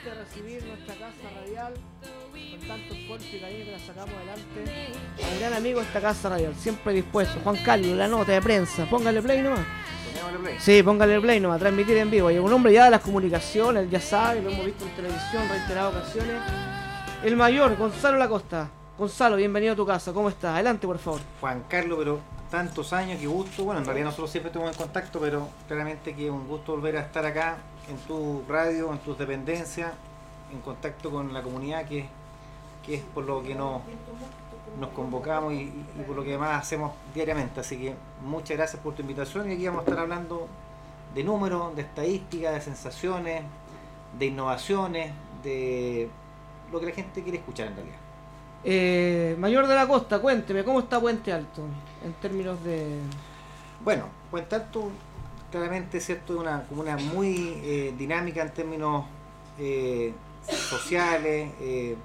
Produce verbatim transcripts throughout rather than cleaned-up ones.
de recibir nuestra casa radial con tanto esfuerzo y cariño que la sacamos adelante. A un gran amigo de esta casa radial, siempre dispuesto. Juan Carlos, la nota de prensa, póngale play nomás. Play. Sí, póngale play nomás, transmitir en vivo. Y un hombre ya de las comunicaciones, ya sabe, lo hemos visto en televisión reiteradas ocasiones. El mayor, Gonzalo Lacosta. Gonzalo, bienvenido a tu casa, ¿cómo estás? Adelante, por favor. Juan Carlos, pero tantos años, qué gusto. Bueno, en realidad nosotros siempre estuvimos en contacto, pero claramente que es un gusto volver a estar acá en tu radio, en tus dependencias, en contacto con la comunidad, que, que es por lo que nos, nos convocamos y, y por lo que además hacemos diariamente. Así que muchas gracias por tu invitación y aquí vamos a estar hablando de números, de estadísticas, de sensaciones, de innovaciones, de lo que la gente quiere escuchar en realidad. Eh, Mayor de la Costa, cuénteme, ¿cómo está Puente Alto en términos de...? Bueno, Puente Alto claramente cierto es una comuna muy eh, dinámica en términos eh, sociales, eh,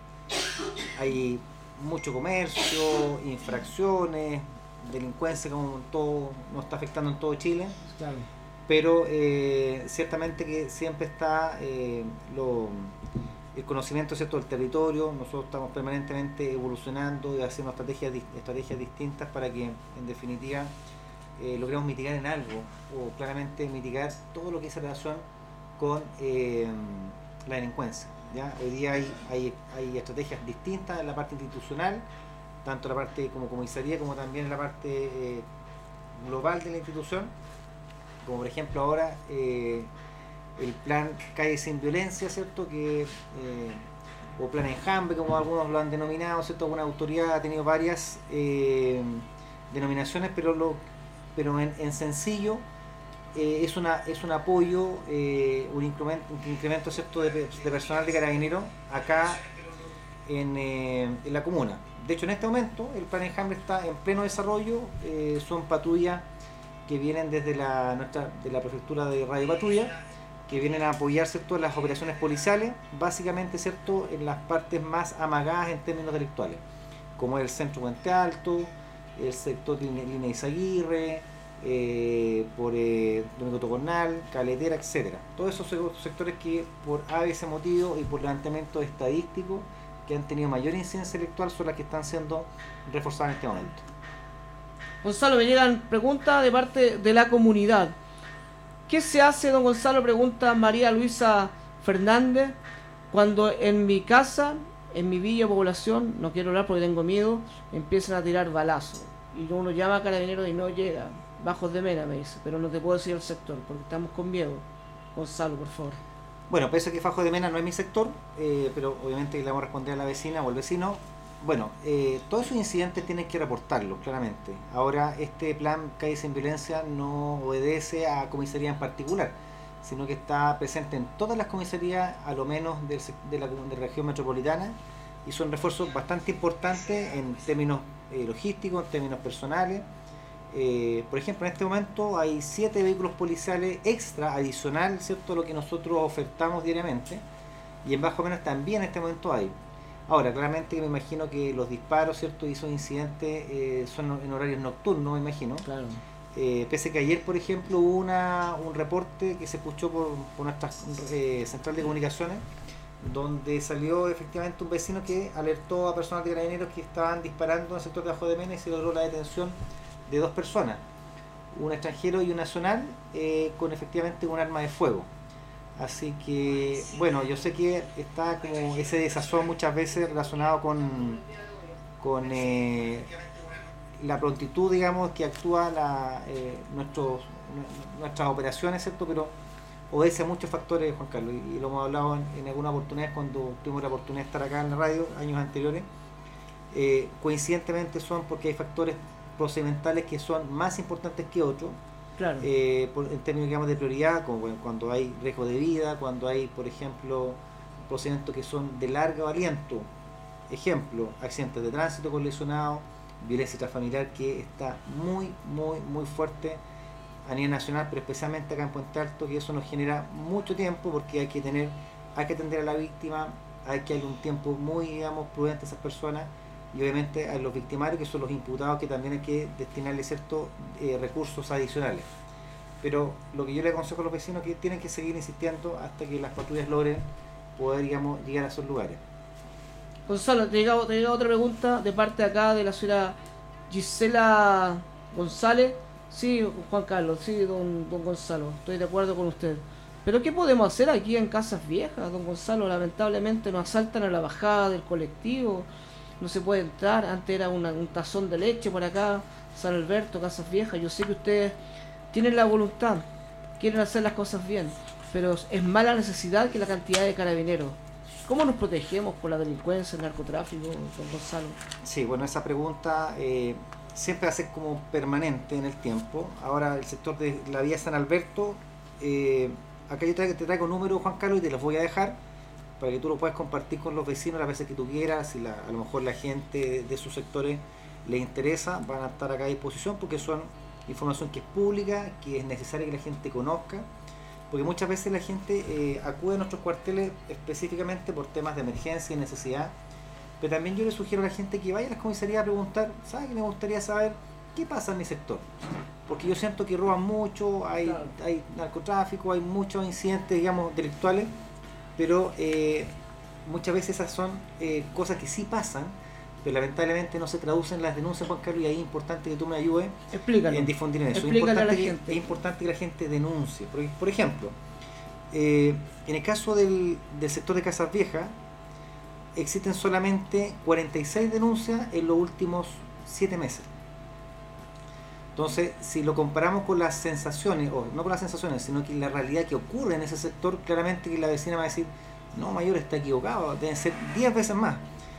hay mucho comercio, infracciones, delincuencia como todo nos está afectando en todo Chile, Claro. pero eh, ciertamente que siempre está eh, lo el conocimiento, ¿cierto?, del territorio. Nosotros estamos permanentemente evolucionando y haciendo estrategias, estrategias distintas para que en definitiva eh, logremos mitigar en algo o claramente mitigar todo lo que es relación con eh, la delincuencia, ¿ya? Hoy día hay, hay, hay estrategias distintas en la parte institucional, tanto en la parte como comisaría como también en la parte eh, global de la institución, como por ejemplo ahora eh, el plan Calle Sin Violencia, ¿cierto?, que eh, o plan Enjambre, como algunos lo han denominado, ¿cierto? Una autoridad ha tenido varias eh, denominaciones, pero lo pero en, en sencillo eh, es una es un apoyo, eh, un incremento, un incremento, ¿cierto?, de, de personal de carabineros acá en, eh, en la comuna. De hecho, en este momento el plan Enjambre está en pleno desarrollo, eh, son patrullas que vienen desde la nuestra de la prefectura de Radio Patrulla, que vienen a apoyar, ¿cierto?, las operaciones policiales, básicamente, ¿cierto?, en las partes más amagadas en términos delictuales, como es el centro Puente Alto, el sector Línea Izaguirre, eh, por eh, Domingo Tocornal, Caletera, etcétera. Todos esos sectores que por a veces motivo y por levantamiento estadístico que han tenido mayor incidencia electoral son las que están siendo reforzadas en este momento. Gonzalo, me llegan preguntas de parte de la comunidad. ¿Qué se hace, don Gonzalo? Pregunta María Luisa Fernández, cuando en mi casa, en mi villa población, no quiero hablar porque tengo miedo, empiezan a tirar balazos y uno llama a carabineros y no llega. Bajos de Mena, me dice, pero no te puedo decir el sector porque estamos con miedo. Gonzalo, por favor. Bueno, pese a que Bajos de Mena no es mi sector, eh, pero obviamente le vamos a responder a la vecina o al vecino. Bueno, eh, todos esos incidentes tienen que reportarlos, claramente. Ahora, este plan Calle Sin Violencia no obedece a comisaría en particular, sino que está presente en todas las comisarías, a lo menos del, de, la, de la región metropolitana, y son refuerzos bastante importantes en términos eh, logísticos, en términos personales. Eh, por ejemplo, en este momento hay siete vehículos policiales extra, adicional, ¿cierto?, a lo que nosotros ofertamos diariamente, y en Bajos de Mena también en este momento hay. Ahora, claramente me imagino que los disparos, ¿cierto?, y esos incidentes eh, son en horarios nocturnos, me imagino. Claro. Eh, pese que ayer, por ejemplo, hubo una, un reporte que se escuchó por, por nuestra eh, central de comunicaciones, donde salió efectivamente un vecino que alertó a personal de carabineros que estaban disparando en el sector de Bajos de Mena y se logró la detención de dos personas, un extranjero y un nacional, eh, con efectivamente un arma de fuego. Así que, bueno, yo sé que está como ese desazón muchas veces relacionado con, con eh, la prontitud, digamos, que actúa la, eh, nuestros, nuestras operaciones, ¿cierto? Pero obedece a muchos factores, Juan Carlos, y, y lo hemos hablado en, en alguna oportunidad cuando tuvimos la oportunidad de estar acá en la radio años anteriores. Eh, coincidentemente son porque hay factores procedimentales que son más importantes que otros. Claro. Eh, por, en términos, digamos, de prioridad, como bueno, cuando hay riesgo de vida, cuando hay, por ejemplo, procedimientos que son de largo aliento, ejemplo, accidentes de tránsito con lesionados, violencia intrafamiliar que está muy, muy, muy fuerte a nivel nacional, pero especialmente acá en Puente Alto, que eso nos genera mucho tiempo porque hay que tener, hay que atender a la víctima, hay que darle un tiempo muy, digamos, prudente a esas personas, y obviamente a los victimarios, que son los imputados, que también hay que destinarle ciertos eh, recursos adicionales. Pero lo que yo le aconsejo a los vecinos es que tienen que seguir insistiendo hasta que las patrullas logren poder, digamos, llegar a esos lugares. Gonzalo, te llega, te llega otra pregunta de parte acá de la señora Gisela González. Sí, Juan Carlos, sí, don, don Gonzalo, estoy de acuerdo con usted. Pero ¿qué podemos hacer aquí en Casas Viejas, don Gonzalo? Lamentablemente nos asaltan a la bajada del colectivo, no se puede entrar. Antes era una, un tazón de leche por acá, San Alberto, Casas Viejas. Yo sé que ustedes tienen la voluntad, quieren hacer las cosas bien, pero es más la necesidad que la cantidad de carabineros. ¿Cómo nos protegemos por la delincuencia, el narcotráfico, don Gonzalo? Sí, bueno, esa pregunta eh, siempre va a ser como permanente en el tiempo. Ahora, el sector de la vía San Alberto, eh, acá yo te traigo números, Juan Carlos, y te los voy a dejar para que tú lo puedas compartir con los vecinos las veces que tú quieras. Si la, a lo mejor la gente de sus sectores les interesa, van a estar acá a disposición, porque son información que es pública, que es necesaria que la gente conozca, porque muchas veces la gente eh, acude a nuestros cuarteles específicamente por temas de emergencia y necesidad, pero también yo le sugiero a la gente que vaya a las comisarías a preguntar, ¿sabe que me gustaría saber qué pasa en mi sector? Porque yo siento que roban mucho, hay, claro. hay narcotráfico, hay muchos incidentes, digamos, delictuales, pero eh, muchas veces esas son eh, cosas que sí pasan, pero lamentablemente no se traducen en las denuncias, Juan Carlos, y ahí es importante que tú me ayudes Explícalo. en difundir eso. Explícale es, a la que, gente. es importante que la gente denuncie. Por, por ejemplo, eh, en el caso del, del sector de Casas Viejas, existen solamente cuarenta y seis denuncias en los últimos siete meses. Entonces, si lo comparamos con las sensaciones, o no con las sensaciones, sino que la realidad que ocurre en ese sector, claramente que la vecina va a decir, no, mayor, está equivocado, deben ser diez veces más.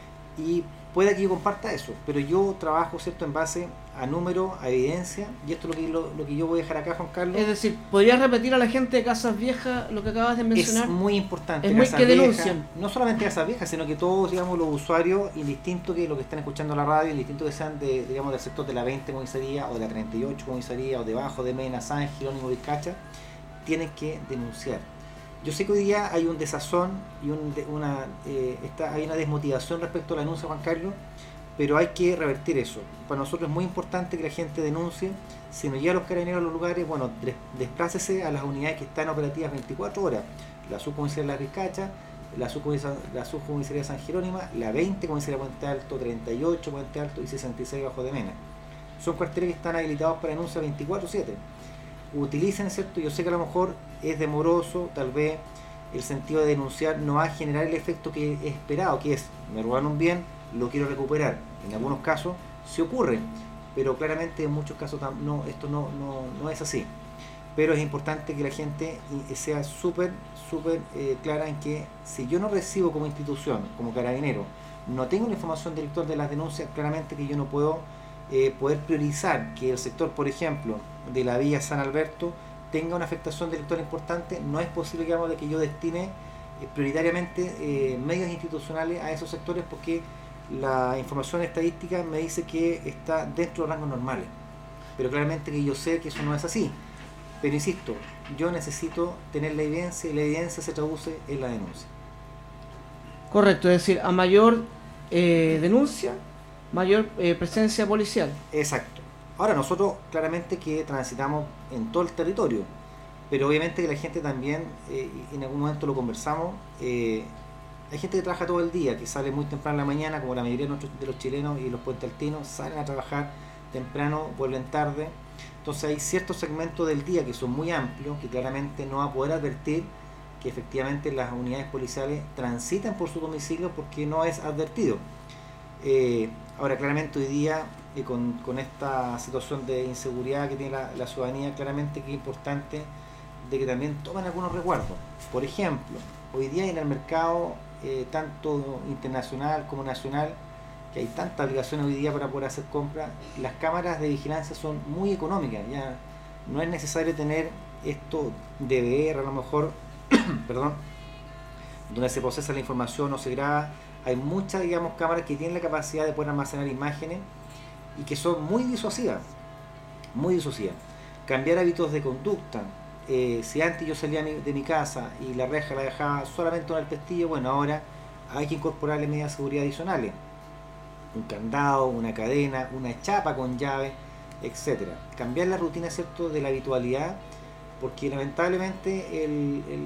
Y puede que yo comparta eso, pero yo trabajo, ¿cierto?, en base a números, a evidencia, y esto es lo que, lo, lo que yo voy a dejar acá, Juan Carlos. Es decir, ¿podrías repetir a la gente de Casas Viejas lo que acabas de mencionar? Es muy importante. Es muy que denuncien. No solamente Casas Viejas, sino que todos, digamos, los usuarios, indistinto que lo que están escuchando la radio, indistinto que sean de, digamos, del sector de la veinte comisaría, o de la treinta y ocho comisaría, o debajo de Mena, San Jerónimo, Vizcacha, tienen que denunciar. Yo sé que hoy día hay un desazón y un, una, eh, está, hay una desmotivación respecto a la denuncia, Juan Carlos, pero hay que revertir eso. Para nosotros es muy importante que la gente denuncie. Si no llega a los carabineros a los lugares, bueno, desplácese a las unidades que están operativas veinticuatro horas. La subcomisaría de Las Vizcachas, la subcomisaría, la subcomisaría de San Jerónimo, la veinte comisaría Puente Alto, treinta y ocho Puente Alto y sesenta y seis bajo de Mena. Son cuarteles que están habilitados para denuncia veinticuatro siete. Utilicen, ¿cierto? Yo sé que a lo mejor es demoroso, tal vez el sentido de denunciar no va a generar el efecto que es esperado, que es, me robaron un bien, lo quiero recuperar. En algunos casos sí ocurre, pero claramente en muchos casos no, esto no, no, no es así. Pero es importante que la gente sea súper, súper eh, clara en que si yo no recibo como institución, como carabinero, no tengo la información delictual de las denuncias, claramente que yo no puedo eh, poder priorizar que el sector, por ejemplo, de la vía San Alberto tenga una afectación delictual importante. No es posible, digamos, de que yo destine eh, prioritariamente eh, medios institucionales a esos sectores, porque la información estadística me dice que está dentro de rangos normales, pero claramente que yo sé que eso no es así. Pero insisto, yo necesito tener la evidencia, y la evidencia se traduce en la denuncia. Correcto, es decir, a mayor eh, denuncia, mayor eh, presencia policial. Exacto. Ahora, nosotros claramente que transitamos en todo el territorio, pero obviamente que la gente también, eh, en algún momento lo conversamos, eh, hay gente que trabaja todo el día, que sale muy temprano en la mañana, como la mayoría de, nuestros, de los chilenos y los puentealtinos, salen a trabajar temprano, vuelven tarde. Entonces hay ciertos segmentos del día que son muy amplios, que claramente no va a poder advertir que efectivamente las unidades policiales transitan por su domicilio, porque no es advertido. Eh, ahora, claramente hoy día, eh, con, con esta situación de inseguridad que tiene la, la ciudadanía, claramente que es importante de que también tomen algunos resguardos. Por ejemplo, hoy día en el mercado, eh, tanto internacional como nacional, que hay tantas obligaciones hoy día para poder hacer compras, las cámaras de vigilancia son muy económicas. Ya no es necesario tener esto de V R, a lo mejor, perdón, donde se procesa la información o se graba. Hay muchas, digamos, cámaras que tienen la capacidad de poder almacenar imágenes y que son muy disuasivas, muy disuasivas. Cambiar hábitos de conducta. Eh, si antes yo salía de mi casa y la reja la dejaba solamente en el pestillo, bueno, ahora hay que incorporarle medidas de seguridad adicionales. Un candado, una cadena, una chapa con llave, etcétera. Cambiar la rutina, ¿cierto?, de la habitualidad, porque lamentablemente el, el,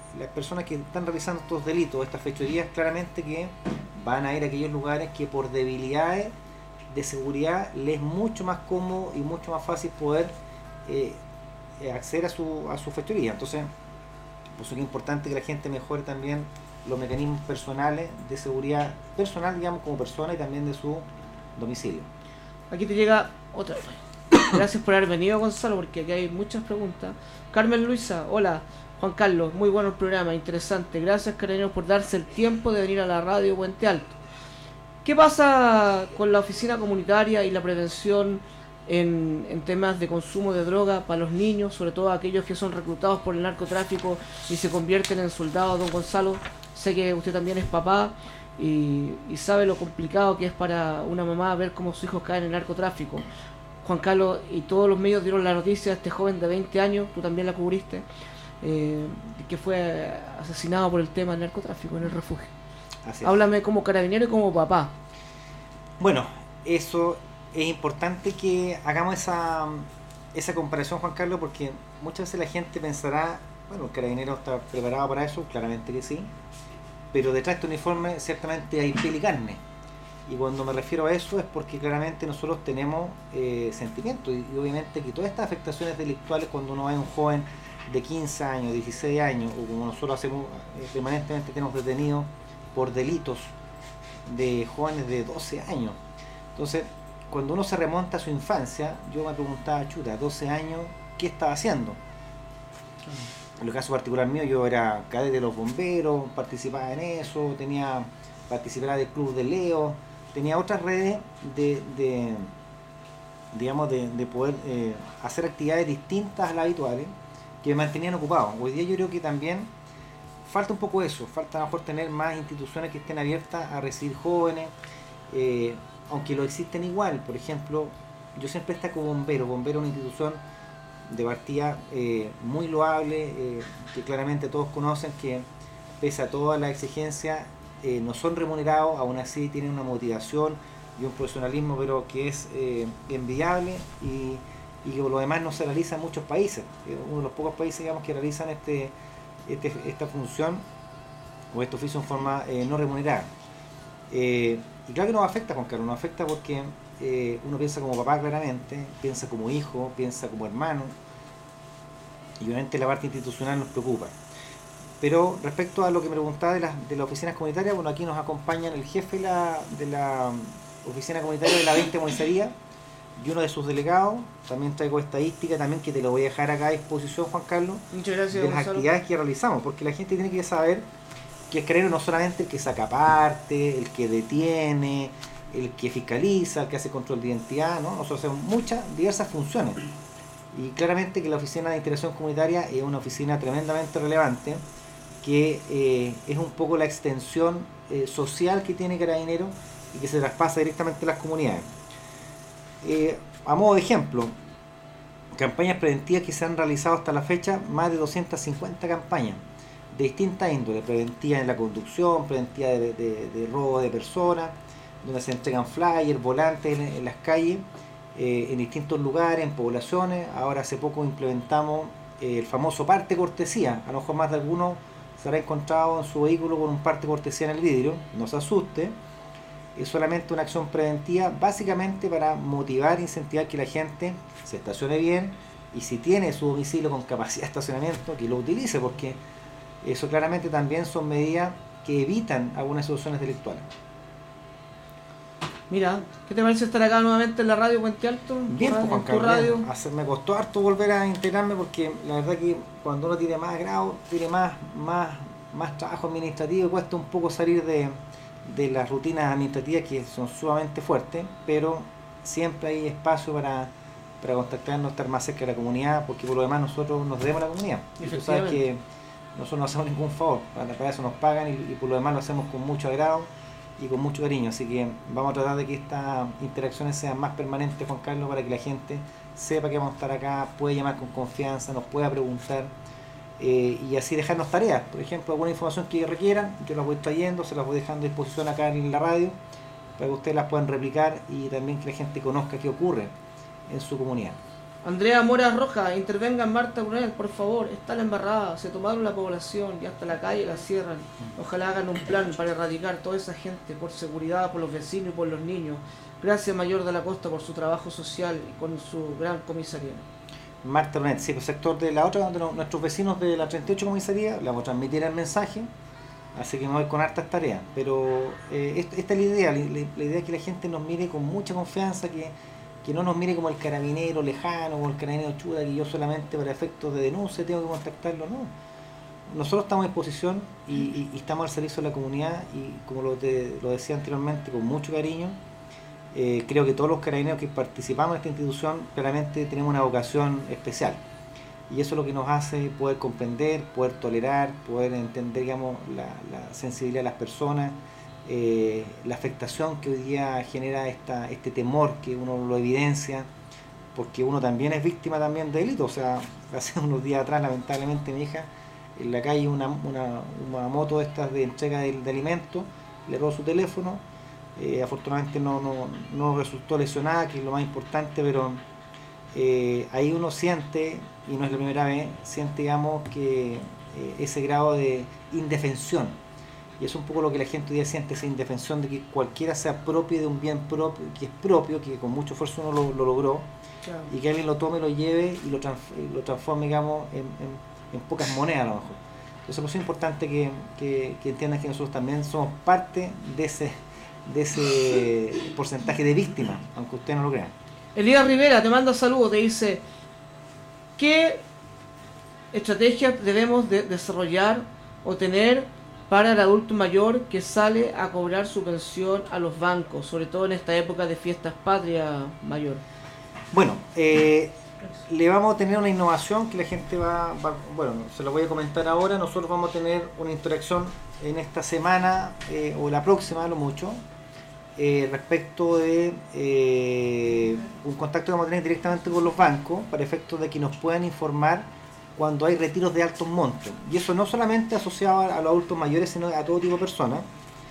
las personas que están realizando estos delitos, estas fechorías, claramente que van a ir a aquellos lugares que por debilidades de seguridad les es mucho más cómodo y mucho más fácil poder eh, acceder a su, a su fechoría. Entonces, por eso es importante que la gente mejore también los mecanismos personales de seguridad personal, digamos, como persona, y también de su domicilio. Aquí te llega otra. Gracias por haber venido, Gonzalo, porque aquí hay muchas preguntas. Carmen Luisa, hola. Juan Carlos, muy bueno el programa, interesante. Gracias, carabineros, por darse el tiempo de venir a la radio Puente Alto. ¿Qué pasa con la oficina comunitaria y la prevención en, en temas de consumo de droga para los niños, sobre todo aquellos que son reclutados por el narcotráfico y se convierten en soldados? Don Gonzalo, sé que usted también es papá y, y sabe lo complicado que es para una mamá ver cómo sus hijos caen en el narcotráfico. Juan Carlos y todos los medios dieron la noticia de este joven de veinte años, tú también la cubriste, eh, que fue asesinado por el tema del narcotráfico en el refugio. Así es. Háblame como carabinero y como papá. Bueno, eso es importante que hagamos esa, esa comparación, Juan Carlos, porque muchas veces la gente pensará, bueno, el carabinero está preparado para eso, claramente que sí, pero detrás de este uniforme ciertamente hay piel y carne. Y cuando me refiero a eso es porque claramente nosotros tenemos eh, sentimientos y, y obviamente que todas estas afectaciones delictuales, cuando uno es un joven de quince años, dieciséis años, o como nosotros hacemos eh, permanentemente, tenemos detenidos por delitos de jóvenes de doce años. Entonces, cuando uno se remonta a su infancia, yo me preguntaba, chuta, doce años, ¿qué estaba haciendo? En el caso particular mío, yo era cadete de los bomberos, participaba en eso, tenía participaba del club de Leo, tenía otras redes de, de digamos, de, de poder eh, hacer actividades distintas a las habituales que me mantenían ocupado. Hoy día yo creo que también falta un poco eso, falta a lo mejor tener más instituciones que estén abiertas a recibir jóvenes, eh, aunque lo existen igual. Por ejemplo, yo siempre estoy como bombero, bombero es una institución de partida eh, muy loable, eh, que claramente todos conocen, que pese a toda la exigencia eh, no son remunerados, aún así tienen una motivación y un profesionalismo pero que es eh, envidiable y, y que por lo demás no se realiza en muchos países. Eh, uno de los pocos países, digamos, que realizan este, este esta función o este oficio en forma eh, no remunerada. Eh, y claro que nos afecta, Juan Carlos, nos afecta porque eh, uno piensa como papá claramente, piensa como hijo, piensa como hermano, y obviamente la parte institucional nos preocupa. Pero respecto a lo que me preguntaba de las, de las oficinas comunitarias, bueno, aquí nos acompañan el jefe de la, de la oficina comunitaria de la veinte Comisaría y uno de sus delegados. También traigo estadística también que te lo voy a dejar acá a disposición, Juan Carlos. Muchas gracias, de las Gonzalo. Actividades que realizamos, porque la gente tiene que saber que el carabinero no es solamente el que saca parte, el que detiene, el que fiscaliza, el que hace control de identidad, ¿no? Nosotros hacemos muchas, diversas funciones. Y claramente que la Oficina de Integración Comunitaria es una oficina tremendamente relevante, que eh, es un poco la extensión eh, social que tiene Carabineros y que se traspasa directamente a las comunidades. Eh, a modo de ejemplo, campañas preventivas que se han realizado hasta la fecha, más de doscientas cincuenta campañas de distintas índoles, preventivas en la conducción, preventivas de, de, de robo de personas, donde se entregan flyers, volantes en, en las calles, eh, en distintos lugares, en poblaciones. Ahora hace poco implementamos eh, el famoso parte cortesía. A lo mejor más de algunos se habrá encontrado en su vehículo con un parte cortesía en el vidrio. No se asuste, es solamente una acción preventiva, básicamente para motivar e incentivar que la gente se estacione bien, y si tiene su domicilio con capacidad de estacionamiento, que lo utilice, porque eso claramente también son medidas que evitan algunas situaciones delictuales. Mira, ¿qué te parece estar acá nuevamente en la radio Puente Alto? Bien, pues, Juan Carlos, radio. Bien. Hacer, me costó harto volver a integrarme, porque la verdad que cuando uno tiene más grado, tiene más, más, más trabajo administrativo, y cuesta un poco salir de, de las rutinas administrativas que son sumamente fuertes, pero siempre hay espacio para, para contactarnos, estar más cerca de la comunidad, porque por lo demás nosotros nos debemos a la comunidad. Y tú sabes que nosotros no hacemos ningún favor, para, para eso nos pagan, y, y por lo demás lo hacemos con mucho agrado y con mucho cariño, así que vamos a tratar de que estas interacciones sean más permanentes, Juan Carlos, para que la gente sepa que vamos a estar acá, puede llamar con confianza, nos pueda preguntar, eh, y así dejarnos tareas. Por ejemplo, alguna información que requieran, yo las voy trayendo, se las voy dejando a disposición acá en la radio, para que ustedes las puedan replicar y también que la gente conozca qué ocurre en su comunidad. Andrea Mora Roja, intervengan Marta Brunel, por favor, está la embarrada, se tomaron la población y hasta la calle la cierran. Ojalá hagan un plan para erradicar toda esa gente, por seguridad, por los vecinos y por los niños. Gracias, Mayor de la Costa, por su trabajo social y con su gran comisaría. Marta Brunel, sí, el sector de la otra, de nuestros vecinos de la treinta y ocho comisaría, le vamos a transmitir el mensaje, así que me voy con hartas tareas. Pero eh, esta, esta es la idea, la, la idea es que la gente nos mire con mucha confianza, que que no nos mire como el carabinero lejano o el carabinero chuda, que yo solamente para efectos de denuncia tengo que contactarlo. No, nosotros estamos a disposición y, y, y estamos al servicio de la comunidad, y como lo, de, lo decía anteriormente, con mucho cariño. Eh, creo que todos los carabineros que participamos en esta institución claramente tenemos una vocación especial, y eso es lo que nos hace poder comprender, poder tolerar, poder entender, digamos, la, la sensibilidad de las personas. Eh, la afectación que hoy día genera esta, este temor que uno lo evidencia, porque uno también es víctima también de delitos. O sea, hace unos días atrás, lamentablemente, mi hija en la calle, una, una, una moto de estas de entrega de, de alimentos, le robó su teléfono. Eh, afortunadamente no, no, no resultó lesionada, que es lo más importante, pero eh, ahí uno siente, y no es la primera vez, siente, digamos, que eh, ese grado de indefensión. Y es un poco lo que la gente hoy día siente, esa indefensión de que cualquiera sea propio de un bien propio, que es propio, que con mucho esfuerzo uno lo, lo logró, claro, y que alguien lo tome, lo lleve y lo, transf lo transforme, digamos, en, en, en pocas monedas a lo mejor. Entonces, pues es importante que, que, que entiendan que nosotros también somos parte de ese, de ese porcentaje de víctimas, aunque ustedes no lo crean. Elías Rivera te manda saludos, te dice: ¿qué estrategias debemos de desarrollar o tener para el adulto mayor que sale a cobrar su pensión a los bancos, sobre todo en esta época de fiestas patrias, Mayor? Bueno, eh, le vamos a tener una innovación que la gente va, va, bueno, se lo voy a comentar ahora. Nosotros vamos a tener una interacción en esta semana eh, o la próxima, a lo mucho, eh, respecto de eh, un contacto que vamos a tener directamente con los bancos para efectos de que nos puedan informar cuando hay retiros de altos montos. Y eso no solamente asociado a los adultos mayores, sino a todo tipo de personas.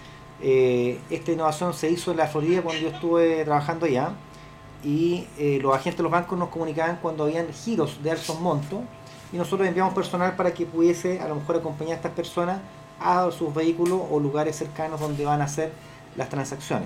Eh, esta innovación se hizo en la Florida cuando yo estuve trabajando allá, y eh, los agentes de los bancos nos comunicaban cuando habían giros de altos montos, y nosotros enviamos personal para que pudiese a lo mejor acompañar a estas personas a sus vehículos o lugares cercanos donde van a hacer las transacciones.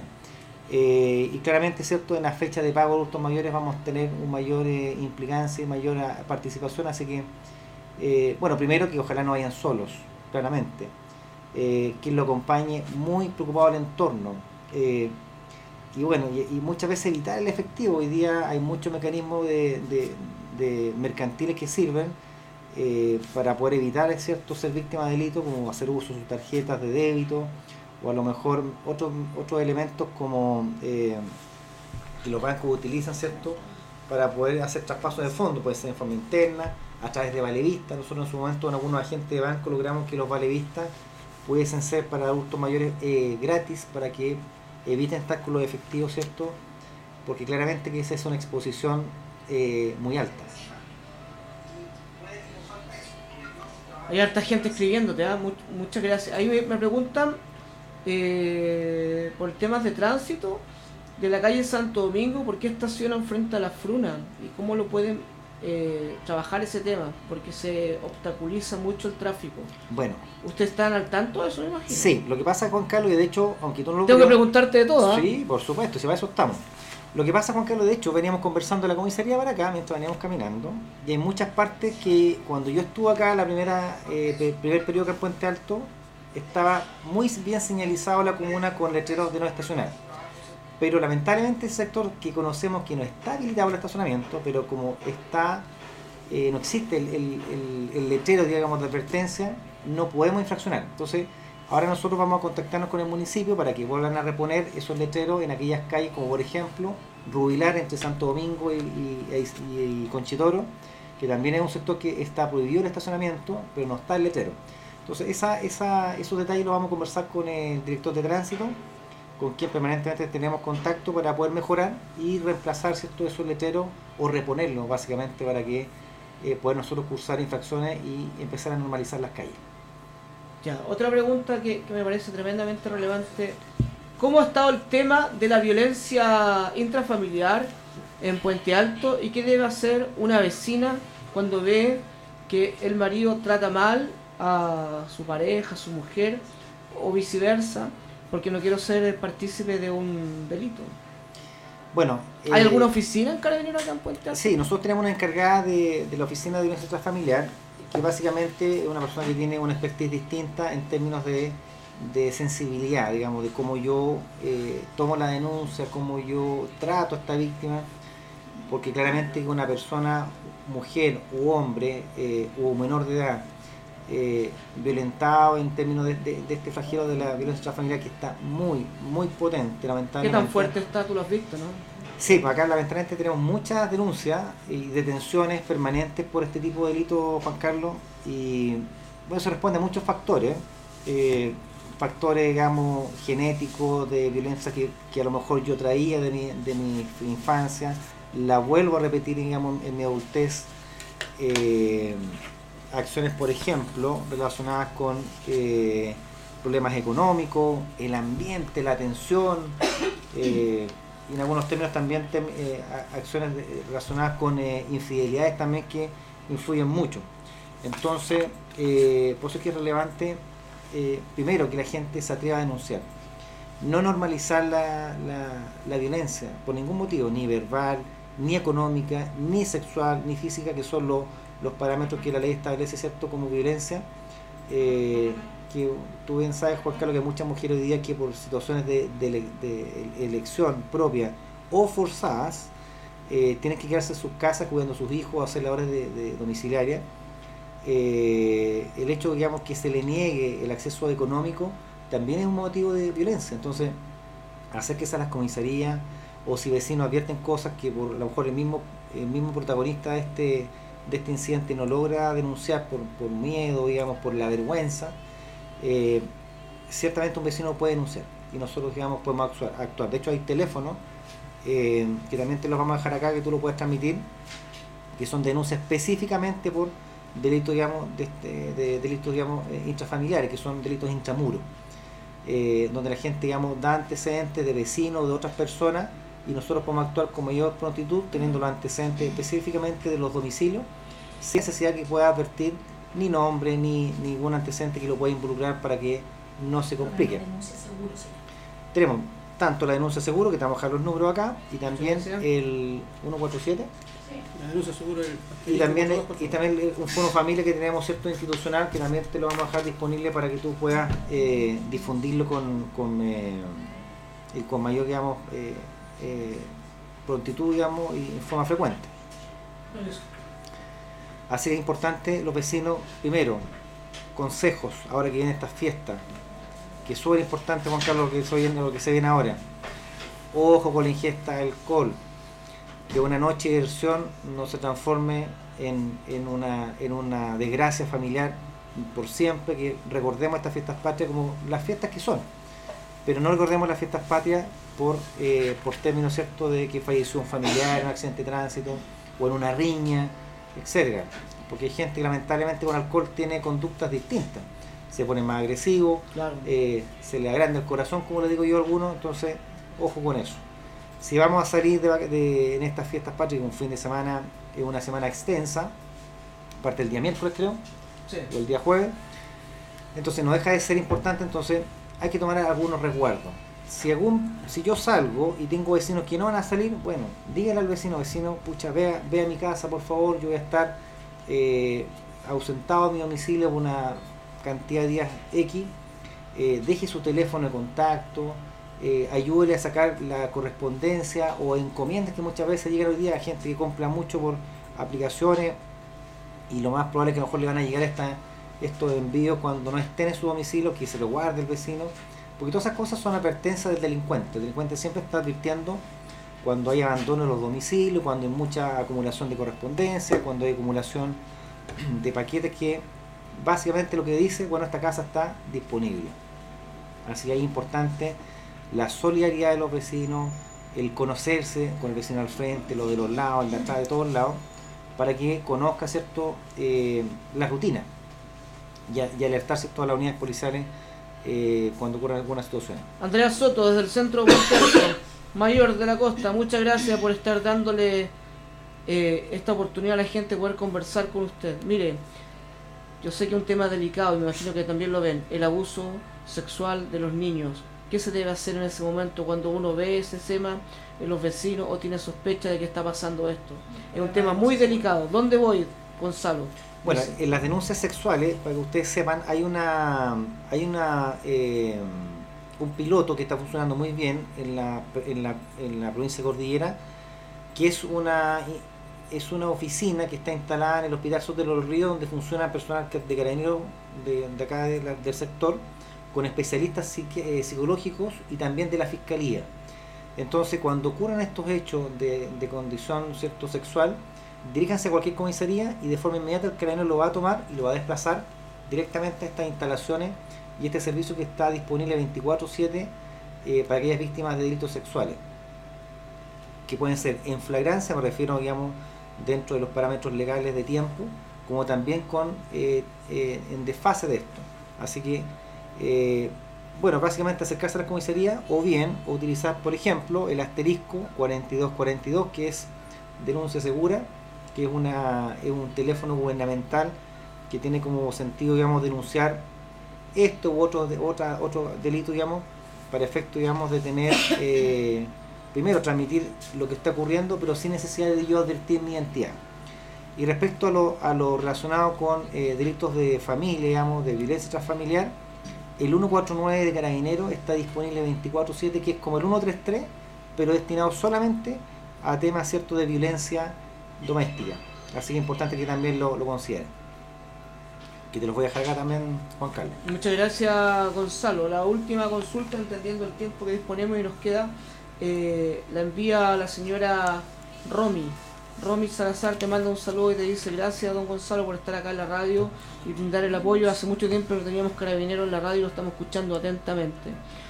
Eh, y claramente, cierto, en la fecha de pago de adultos mayores vamos a tener una mayor eh, implicancia y mayor participación, así que Eh, bueno, primero que ojalá no vayan solos, claramente, eh, quien lo acompañe muy preocupado del entorno, eh, y bueno, y, y muchas veces evitar el efectivo. Hoy día hay muchos mecanismos de, de, de mercantiles que sirven eh, para poder evitar, es cierto, ser víctima de delito, como hacer uso de sus tarjetas de débito, o a lo mejor otros otros elementos como eh, que los bancos utilizan, cierto, para poder hacer traspasos de fondos, puede ser en forma interna, a través de valevistas. Nosotros en su momento en algunos agentes de banco logramos que los valevistas pudiesen ser para adultos mayores eh, gratis, para que eviten estar con los efectivos, ¿cierto? Porque claramente que esa es una exposición eh, muy alta. Hay harta gente escribiéndote, ¿eh? Much, muchas gracias. Ahí me, me preguntan eh, por temas de tránsito de la calle Santo Domingo, ¿por qué estacionan frente a la Fruna? ¿Y cómo lo pueden eh, trabajar ese tema? Porque se obstaculiza mucho el tráfico. Bueno. ¿Ustedes están al tanto de eso, me imagino? Sí, lo que pasa, Juan Carlos, y de hecho, aunque tú no lo Tengo creas, que preguntarte de todo, ¿eh? Sí, por supuesto, si para eso estamos. Lo que pasa, Juan Carlos, de hecho, veníamos conversando en la comisaría para acá, mientras veníamos caminando, y hay muchas partes que cuando yo estuve acá, la primera eh, primer periodo que en Puente Alto, estaba muy bien señalizado la comuna con letreros de no estacionar. Pero lamentablemente el sector que conocemos, que no está habilitado el estacionamiento, pero como está, eh, no existe el, el, el, el letrero, digamos, de advertencia, no podemos infraccionar. Entonces, ahora nosotros vamos a contactarnos con el municipio para que vuelvan a reponer esos letreros en aquellas calles, como por ejemplo Rubilar, entre Santo Domingo y, y, y, y Conchitoro, que también es un sector que está prohibido el estacionamiento, pero no está el letrero. Entonces, esa, esa, esos detalles los vamos a conversar con el director de tránsito, con quien permanentemente tenemos contacto para poder mejorar y reemplazar, ¿cierto?, esos letreros, o reponerlos básicamente, para que eh, poder nosotros cursar infracciones y empezar a normalizar las calles. Ya, otra pregunta que, que me parece tremendamente relevante: ¿cómo ha estado el tema de la violencia intrafamiliar en Puente Alto y qué debe hacer una vecina cuando ve que el marido trata mal a su pareja, a su mujer o viceversa, porque no quiero ser partícipe de un delito. Bueno, ¿hay eh, alguna oficina en Carabineros acá en Puente Alto? Sí, nosotros tenemos una encargada de, de la oficina de violencia intrafamiliar, que básicamente es una persona que tiene una expertise distinta en términos de, de sensibilidad, digamos, de cómo yo eh, tomo la denuncia, cómo yo trato a esta víctima, porque claramente una persona, mujer u hombre eh, o menor de edad, eh, violentado en términos de, de, de este flagelo de la violencia intrafamiliar que está muy, muy potente, lamentablemente. ¿Qué tan fuerte está? Tú lo has visto, ¿no? Sí, pues acá lamentablemente tenemos muchas denuncias y detenciones permanentes por este tipo de delitos, Juan Carlos, y bueno, eso responde a muchos factores, eh, factores, digamos, genéticos, de violencia que, que a lo mejor yo traía de mi, de mi infancia, la vuelvo a repetir, digamos, en mi adultez, eh, acciones, por ejemplo, relacionadas con eh, problemas económicos, el ambiente, la atención, eh, y en algunos términos también tem, eh, acciones de, relacionadas con eh, infidelidades también que influyen mucho. Entonces, eh, por eso es que es relevante, eh, primero, que la gente se atreva a denunciar. No normalizar la, la, la violencia por ningún motivo, ni verbal, ni económica, ni sexual, ni física, que son los, los parámetros que la ley establece, ¿cierto?, como violencia. Eh, que tú bien sabes, Juan Carlos, que hay muchas mujeres hoy día que por situaciones de, de, de, de elección propia o forzadas eh, tienen que quedarse en sus casas cuidando a sus hijos, hacer labores de, de domiciliaria. Eh, el hecho, digamos, que se le niegue el acceso económico también es un motivo de violencia. Entonces, acérquese a las comisarías, o si vecinos advierten cosas que por a lo mejor el mismo, el mismo protagonista de este, de este incidente no logra denunciar por, por miedo, digamos, por la vergüenza, eh, ciertamente un vecino puede denunciar y nosotros, digamos, podemos actuar. actuar. De hecho, hay teléfonos eh, que también te los vamos a dejar acá, que tú lo puedes transmitir, que son denuncias específicamente por delitos, digamos, de, este, de delitos, digamos, intrafamiliares, que son delitos intramuros, eh, donde la gente, digamos, da antecedentes de vecinos, de otras personas, y nosotros podemos actuar con mayor prontitud teniendo los antecedentes específicamente de los domicilios, sin necesidad que pueda advertir ni nombre ni ningún antecedente que lo pueda involucrar para que no se complique. Denuncia seguro, sí. Tenemos tanto la denuncia seguro, que te vamos a dejar los números acá, y también Sí, el ciento cuarenta y siete, Sí. La denuncia seguro el y también, y también un fondo familia que tenemos, cierto, institucional, que también te lo vamos a dejar disponible para que tú puedas eh, difundirlo con, con, eh, y con mayor, digamos, eh, eh, prontitud, digamos, y en forma frecuente. Así que es importante, los vecinos, primero, consejos, ahora que vienen estas fiestas, que es súper importante, Juan Carlos, lo que, se viene, lo que se viene ahora. Ojo con la ingesta de alcohol, que una noche de diversión no se transforme en, en, una, en una desgracia familiar por siempre, que recordemos estas fiestas patrias como las fiestas que son, pero no recordemos las fiestas patrias por, eh, por términos, ¿cierto?, de que falleció un familiar en un accidente de tránsito o en una riña, etcétera, porque hay gente que lamentablemente con alcohol tiene conductas distintas, se pone más agresivo, Claro. eh, se le agranda el corazón, como le digo yo a algunos. Entonces, ojo con eso. Si vamos a salir de, de, en estas fiestas patrias, un fin de semana, es una semana extensa, parte el día miércoles, creo, Sí. o el día jueves, entonces no deja de ser importante. Entonces hay que tomar algunos resguardos. Si algún, si yo salgo y tengo vecinos que no van a salir, bueno, dígale al vecino, vecino, pucha, vea, vea mi casa, por favor, yo voy a estar eh, ausentado a mi domicilio por una cantidad de días X, eh, deje su teléfono de contacto, eh, ayúdele a sacar la correspondencia o encomiendas que muchas veces llegan hoy día a gente que compra mucho por aplicaciones, y lo más probable es que a lo mejor le van a llegar esta, estos envíos cuando no estén en su domicilio, que se lo guarde el vecino, porque todas esas cosas son advertencias del delincuente. El delincuente siempre está advirtiendo cuando hay abandono de los domicilios, cuando hay mucha acumulación de correspondencia, cuando hay acumulación de paquetes, que básicamente lo que dice, bueno, esta casa está disponible. Así que es importante la solidaridad de los vecinos, el conocerse con el vecino al frente, lo de los lados, el de atrás, de todos lados, para que conozca, ¿cierto?, eh, la rutina y, y alertarse a todas las unidades policiales eh, cuando ocurran algunas situaciones. Andrea Soto, desde el centro Puente Alto. Mayor de la Costa, muchas gracias por estar dándole eh, esta oportunidad a la gente de poder conversar con usted. Mire, yo sé que es un tema delicado y me imagino que también lo ven, el abuso sexual de los niños. ¿Qué se debe hacer en ese momento cuando uno ve ese tema en los vecinos o tiene sospecha de que está pasando esto? Es un tema muy delicado. ¿Dónde voy, Gonzalo? Bueno, en las denuncias sexuales, para que ustedes sepan, hay una hay una eh, un piloto que está funcionando muy bien en la, en la, en la provincia de Cordillera, que es una es una oficina que está instalada en el Hospital Sur de los Ríos, donde funciona personal de carabineros de, de acá de la, del sector, con especialistas psique, eh, psicológicos y también de la Fiscalía. Entonces, cuando ocurran estos hechos de, de condición, ¿cierto?, sexual, diríjanse a cualquier comisaría y de forma inmediata el carabinero lo va a tomar y lo va a desplazar directamente a estas instalaciones y este servicio que está disponible veinticuatro siete eh, para aquellas víctimas de delitos sexuales, que pueden ser en flagrancia, me refiero, digamos, dentro de los parámetros legales de tiempo, como también con eh, eh, en desfase de esto. Así que, eh, bueno, básicamente acercarse a la comisaría o bien utilizar, por ejemplo, el asterisco cuarenta y dos cuarenta y dos, que es denuncia segura, que es, una, es un teléfono gubernamental que tiene como sentido, digamos, denunciar esto u otro, de, otra, otro delito, digamos, para efecto, digamos, de tener, eh, primero, transmitir lo que está ocurriendo, pero sin necesidad de yo advertir mi identidad. Y respecto a lo, a lo relacionado con eh, delitos de familia, digamos, de violencia transfamiliar, el ciento cuarenta y nueve de Carabineros está disponible veinticuatro siete, que es como el ciento treinta y tres, pero destinado solamente a temas, ¿cierto?, de violencia doméstica. Así que es importante que también lo, lo consideren. Que te los voy a dejar acá también, Juan Carlos. Muchas gracias, Gonzalo. La última consulta, entendiendo el tiempo que disponemos y nos queda, eh, la envía la señora Romy. Romy Salazar te manda un saludo y te dice: gracias, don Gonzalo, por estar acá en la radio y brindar el apoyo. Hace mucho tiempo no teníamos Carabineros en la radio y lo estamos escuchando atentamente.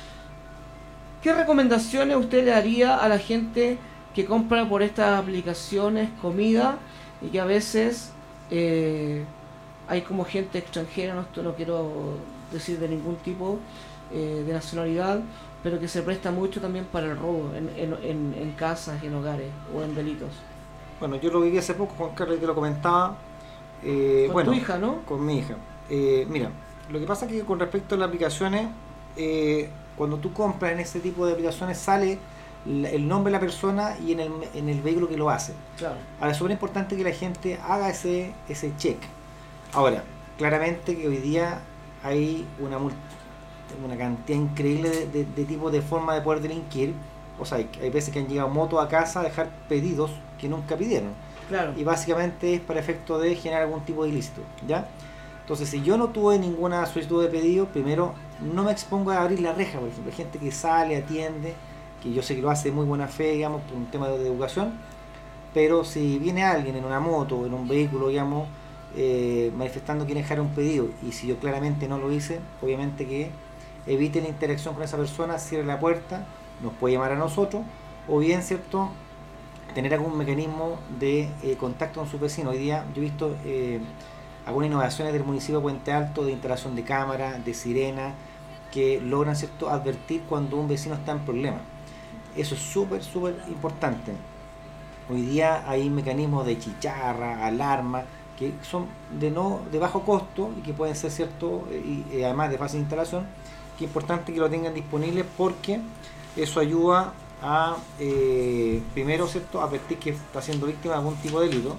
¿Qué recomendaciones usted le daría a la gente que compra por estas aplicaciones comida y que a veces eh, hay como gente extranjera, no, esto no quiero decir de ningún tipo eh, de nacionalidad, pero que se presta mucho también para el robo en, en, en, en casas, en hogares o en delitos? Bueno, yo lo viví hace poco, Juan Carlos, te lo comentaba. Eh, con bueno, tu hija, ¿no? Con mi hija. Eh, mira, lo que pasa es que con respecto a las aplicaciones, eh, cuando tú compras en ese tipo de aplicaciones sale el nombre de la persona y en el, en el vehículo que lo hace. Claro. Ahora es súper importante que la gente haga ese, ese check. Ahora, claramente que hoy día hay una, una cantidad increíble de, de, de tipos de forma de poder delinquir. O sea, hay, hay veces que han llegado motos a casa a dejar pedidos que nunca pidieron. Claro. Y básicamente es para efecto de generar algún tipo de ilícito, ¿ya? Entonces, si yo no tuve ninguna solicitud de pedido, primero no me expongo a abrir la reja, por ejemplo. Hay gente que sale, atiende, que yo sé que lo hace de muy buena fe, digamos, por un tema de educación, pero si viene alguien en una moto o en un vehículo, digamos, eh, manifestando que quiere dejar un pedido, y si yo claramente no lo hice, obviamente que evite la interacción con esa persona, cierre la puerta, nos puede llamar a nosotros, o bien, ¿cierto?, tener algún mecanismo de eh, contacto con su vecino. Hoy día yo he visto eh, algunas innovaciones del municipio de Puente Alto de instalación de cámaras, de sirena, que logran, ¿cierto?, advertir cuando un vecino está en problemas. Eso es súper, súper importante. Hoy día hay mecanismos de chicharra, alarma, que son de no de bajo costo y que pueden ser, ¿cierto?, y, y además de fácil instalación, que es importante que lo tengan disponible porque eso ayuda a, eh, primero, ¿cierto?, advertir que está siendo víctima de algún tipo de delito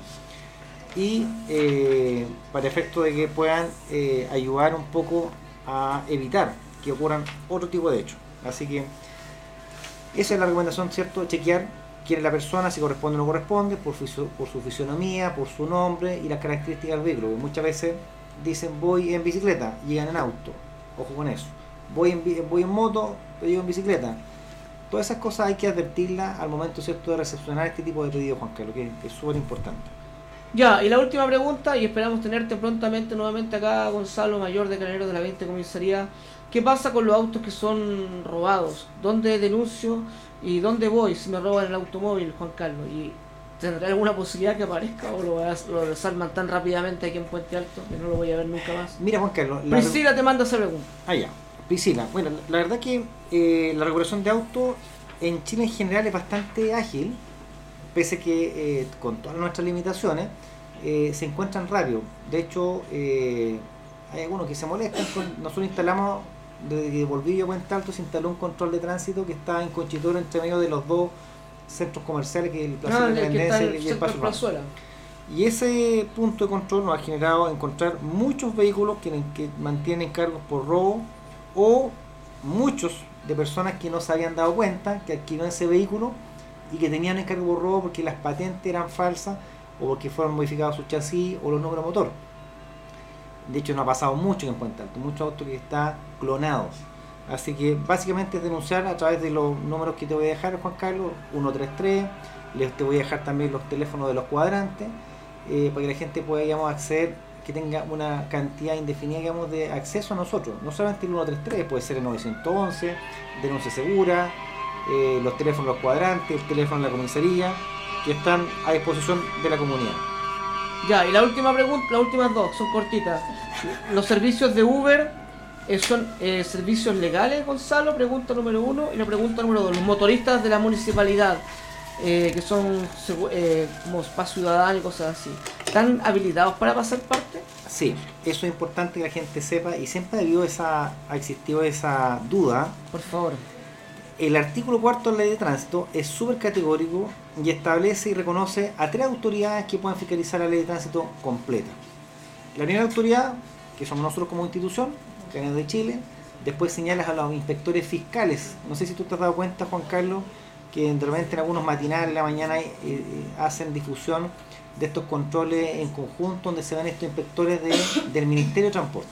y eh, para efecto de que puedan eh, ayudar un poco a evitar que ocurran otro tipo de hechos. Así que esa es la recomendación, ¿cierto?, chequear quién es la persona, si corresponde o no corresponde, por, por su fisionomía, por su nombre y las características del vehículo. Muchas veces dicen voy en bicicleta, llegan en auto, ojo con eso. Voy en, voy en moto, pero llego en bicicleta. Todas esas cosas hay que advertirlas al momento, ¿cierto?, de recepcionar este tipo de pedido, Juan Carlos, que es súper importante. Ya, y la última pregunta, y esperamos tenerte prontamente nuevamente acá, Gonzalo, mayor de Carabineros de la veinte Comisaría. ¿Qué pasa con los autos que son robados? ¿Dónde denuncio y dónde voy si me roban el automóvil, Juan Carlos? ¿Y tendrá alguna posibilidad que aparezca o lo, lo desarman tan rápidamente aquí en Puente Alto que no lo voy a ver nunca más? Mira, Juan Carlos, la Priscila te manda esa pregunta. Ah, ya. Priscila, bueno, la verdad que eh, la regulación de autos en Chile en general es bastante ágil, pese que eh, con todas nuestras limitaciones eh, se encuentran rápido. De hecho, eh, hay algunos que se molestan. Con, nosotros instalamos, desde que volví yo a Puente Alto, se instaló un control de tránsito que está en Conchitoro, entre medio de los dos centros comerciales, que es el Plaza Ah, de la el que Independencia está en y el Paso Urbano. Plazuela. Y ese punto de control nos ha generado encontrar muchos vehículos que, que mantienen cargos por robo, o muchos de personas que no se habían dado cuenta que adquirieron ese vehículo y que tenían encargo por robo porque las patentes eran falsas o porque fueron modificados su chasis o los números motor. De hecho, no ha pasado mucho en Puente Alto, muchos autos que están clonados. Así que básicamente es denunciar a través de los números que te voy a dejar, Juan Carlos, ciento treinta y tres. Les te voy a dejar también los teléfonos de los cuadrantes, eh, para que la gente pueda, digamos, acceder, que tenga una cantidad indefinida, digamos, de acceso a nosotros. No solamente el ciento treinta y tres, puede ser el novecientos once, denuncia segura, eh, los teléfonos de los cuadrantes, el teléfono de la comisaría, que están a disposición de la comunidad. Ya, y la última pregunta, las últimas dos son cortitas. ¿Los servicios de Uber eh, son eh, servicios legales, Gonzalo? Pregunta número uno. Y la pregunta número dos, los motoristas de la municipalidad, eh, que son eh, como Paz Ciudadana y cosas así, ¿están habilitados para pasar parte? Sí, eso es importante que la gente sepa, y siempre ha habido esa, ha existido esa duda. Por favor. El artículo cuarto de la Ley de Tránsito es súper categórico y establece y reconoce a tres autoridades que pueden fiscalizar la Ley de Tránsito completa. La primera autoridad, que somos nosotros como institución, Carabineros de Chile. Después señalas a los inspectores fiscales. No sé si tú te has dado cuenta, Juan Carlos, que de repente en algunos matinales en la mañana eh, eh, hacen difusión de estos controles en conjunto, donde se ven estos inspectores de, del Ministerio de Transporte.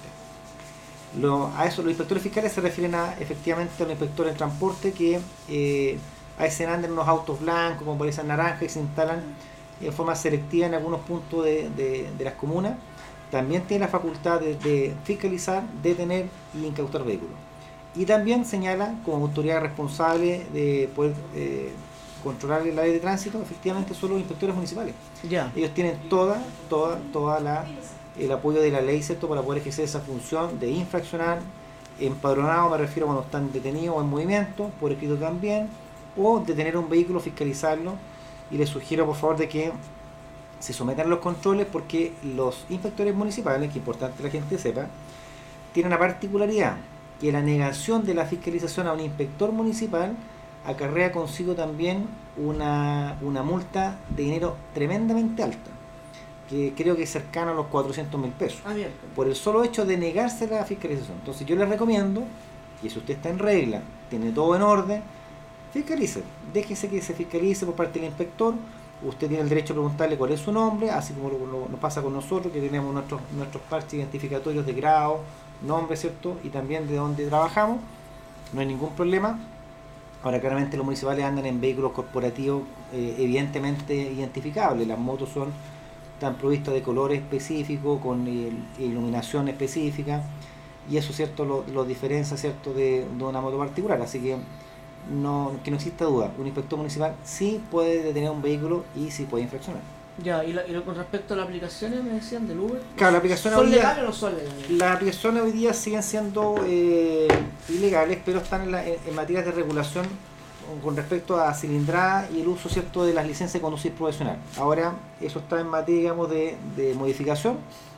Lo, a eso los inspectores fiscales se refieren a, efectivamente, a los inspectores de transporte que eh, a veces andan en unos autos blancos, como parecen naranjas, y se instalan en forma selectiva en algunos puntos de, de, de las comunas. También tiene la facultad de, de fiscalizar, detener y incautar vehículos. Y también señala como autoridad responsable de poder eh, controlar la ley de tránsito, efectivamente, son los inspectores municipales. Ya. Ellos tienen toda, toda, toda la el apoyo de la ley, ¿cierto?, para poder ejercer esa función de infraccionar, empadronado, me refiero cuando están detenidos o en movimiento, por escrito también, o detener un vehículo, fiscalizarlo. Y les sugiero, por favor, de que se sometan a los controles, porque los inspectores municipales, que es importante que la gente sepa, tienen una particularidad, que la negación de la fiscalización a un inspector municipal acarrea consigo también una, una multa de dinero tremendamente alta, que creo que es cercano a los cuatrocientos mil pesos, Ah, bien. por el solo hecho de negarse la fiscalización. Entonces yo les recomiendo que, si usted está en regla, tiene todo en orden, fiscalice, déjese que se fiscalice por parte del inspector. Usted tiene el derecho a preguntarle cuál es su nombre, así como lo, lo, nos pasa con nosotros, que tenemos nuestros, nuestros parches identificatorios de grado, nombre, ¿cierto?, y también de dónde trabajamos. No hay ningún problema. Ahora, claramente los municipales andan en vehículos corporativos eh, evidentemente identificables. Las motos son están provistas de colores específicos, con eh, iluminación específica, y eso, ¿cierto?, lo, lo diferencia, ¿cierto?, de, de una moto particular. Así que no, que no exista duda, un inspector municipal sí puede detener un vehículo y sí puede infraccionar. Ya, y, la, y lo, con respecto a las aplicaciones, me decían, del Uber. Claro, las aplicaciones ¿Son hoy día, legales o no son legales? las aplicaciones hoy día siguen siendo eh, ilegales, pero están en, la, en, en materia de regulación con respecto a cilindrada y el uso, ¿cierto?, de las licencias de conducir profesional. Ahora eso está en materia, digamos, de, de modificación,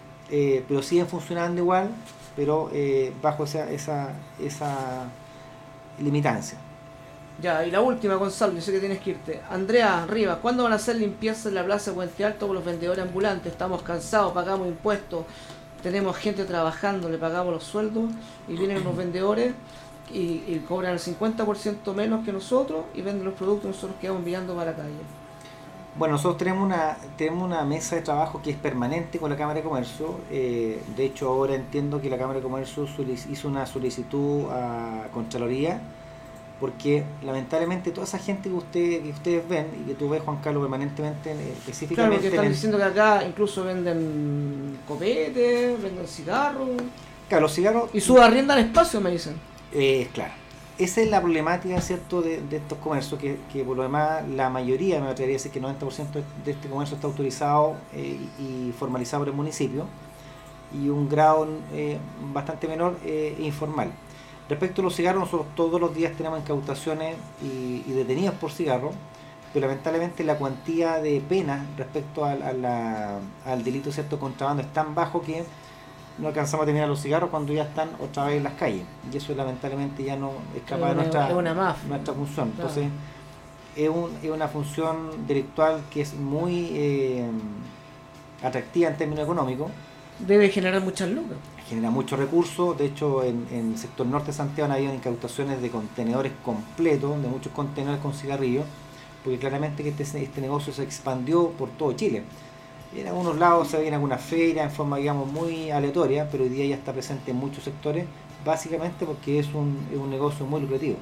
eh, pero siguen funcionando igual, pero eh, bajo esa, esa, esa limitancia. Ya, y la última, Gonzalo, yo sé que tienes que irte. Andrea Rivas, ¿cuándo van a hacer limpieza en la plaza de Puente Alto con los vendedores ambulantes? Estamos cansados, pagamos impuestos, tenemos gente trabajando, le pagamos los sueldos, y vienen unos vendedores y, y cobran el cincuenta por ciento menos que nosotros y venden los productos y nosotros quedamos enviando para la calle. Bueno, nosotros tenemos una tenemos una mesa de trabajo que es permanente con la Cámara de Comercio. Eh, de hecho, ahora entiendo que la Cámara de Comercio hizo una solicitud a Contraloría, porque lamentablemente toda esa gente que usted que ustedes ven y que tú ves, Juan Carlos, permanentemente, eh, específicamente... Claro, porque están diciendo que acá incluso venden copetes, venden cigarros... Claro, los cigarros... Y subarriendan espacio, me dicen. Eh, claro, esa es la problemática, ¿cierto?, de, de estos comercios, que, que por lo demás la mayoría, me atrevería a decir que el noventa por ciento de este comercio está autorizado eh, y formalizado por el municipio, y un grado eh, bastante menor eh, informal. Respecto a los cigarros, nosotros todos los días tenemos incautaciones y, y detenidos por cigarro, pero lamentablemente la cuantía de penas respecto al, a la, al delito, ¿cierto?, contrabando es tan bajo que no alcanzamos a terminar los cigarros cuando ya están otra vez en las calles, y eso lamentablemente ya no escapa de nuestra, es una mafia, nuestra función. Claro. Entonces es, un, es una función delictual que es muy eh, atractiva en términos económicos. Debe generar muchas lucas. Genera muchos recursos. De hecho, en, en el sector norte de Santiago han habido incautaciones de contenedores completos, de muchos contenedores con cigarrillos, porque claramente que este, este negocio se expandió por todo Chile. En algunos lados se había alguna feria en forma, digamos, muy aleatoria, pero hoy día ya está presente en muchos sectores, básicamente porque es un, es un negocio muy lucrativo.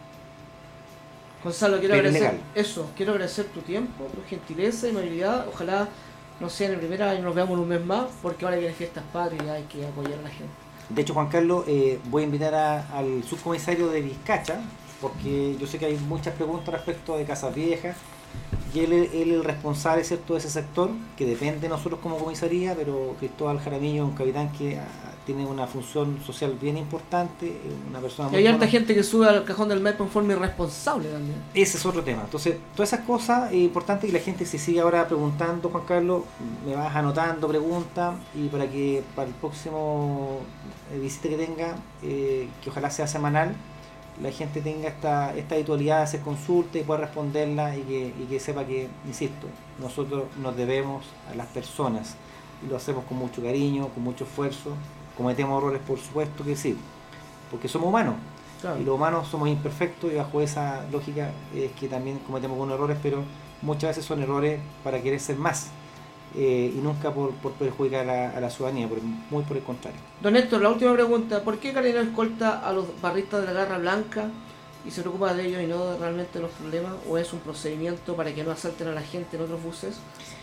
Gonzalo, quiero Pero agradecer ilegal. eso, quiero agradecer tu tiempo, tu gentileza y amabilidad. Ojalá no sea en el primer año, nos veamos en un mes más, porque ahora viene Fiestas Patrias y hay que apoyar a la gente. De hecho, Juan Carlos, eh, voy a invitar a, al subcomisario de Vizcacha, porque yo sé que hay muchas preguntas respecto de Casas Viejas, y él es el responsable, ¿cierto?, de ese sector, que depende de nosotros como comisaría, pero Cristóbal Jaramillo es un capitán que ah, tiene una función social bien importante, una persona Y muy hay harta buena. gente que sube al cajón del Maipo en forma irresponsable también. Ese es otro tema. Entonces, todas esas cosas es importante que la gente se siga ahora preguntando, Juan Carlos, me vas anotando preguntas, y para que para el próximo eh, visita que tenga, eh, que ojalá sea semanal, la gente tenga esta, esta habitualidad de hacer consultas y pueda responderla, y que, y que sepa que, insisto, nosotros nos debemos a las personas y lo hacemos con mucho cariño, con mucho esfuerzo. Cometemos errores, por supuesto que sí, porque somos humanos. Claro. Y los humanos somos imperfectos, y bajo esa lógica es que también cometemos algunos errores, pero muchas veces son errores para querer ser más, eh, y nunca por, por perjudicar a la, a la ciudadanía, por, muy por el contrario. Don Héctor, la última pregunta, ¿por qué Carabineros escolta a los barristas de la Garra Blanca y se preocupa de ellos y no de realmente los problemas? ¿O es un procedimiento para que no asalten a la gente en otros buses?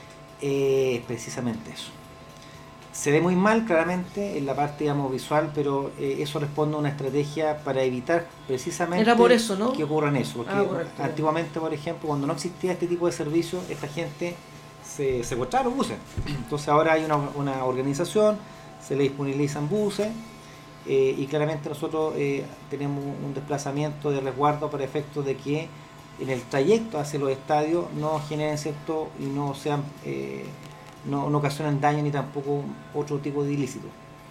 Eh, precisamente eso. Se ve muy mal claramente en la parte, digamos, visual, pero eh, eso responde a una estrategia para evitar precisamente Era por eso, ¿no? que ocurran eso. Porque Ah, correcto. antiguamente, por ejemplo, cuando no existía este tipo de servicios, esta gente se secuestraba los buses. Entonces ahora hay una, una organización, se le disponibilizan buses, eh, y claramente nosotros eh, tenemos un desplazamiento de resguardo para efectos de que en el trayecto hacia los estadios no generen, ¿cierto?, y no sean eh, no, no ocasionen daño ni tampoco otro tipo de ilícito.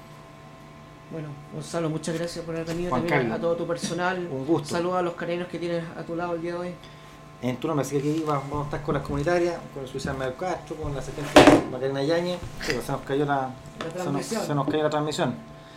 Bueno, Gonzalo, muchas gracias por haber venido. Juan También a, Carlos, a todo tu personal. un gusto. Saludos a los carabineros que tienes a tu lado el día de hoy. En tu nombre, así que aquí vamos a estar con las comunitarias, con el Suiza Mario Castro, con la asistente Macarena Yañez. Sí, pues se nos cayó la, La se nos, transmisión. se nos cayó la transmisión.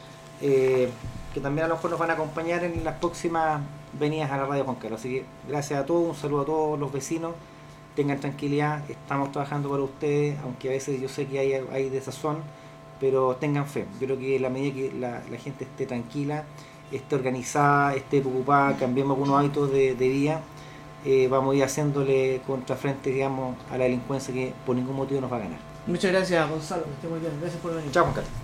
Eh, que también a lo mejor nos van a acompañar en las próximas venidas a la radio Juan Carlos. Así que gracias a todos, un saludo a todos los vecinos, tengan tranquilidad, estamos trabajando para ustedes, aunque a veces yo sé que hay, hay desazón, pero tengan fe. Yo creo que a la medida que la, la gente esté tranquila, esté organizada, esté preocupada, cambiemos algunos hábitos de, de vida, eh, vamos a ir haciéndole contrafrente, digamos, a la delincuencia que por ningún motivo nos va a ganar. Muchas gracias, Gonzalo, que esté muy bien. Gracias por venir. Chao, Juan Carlos.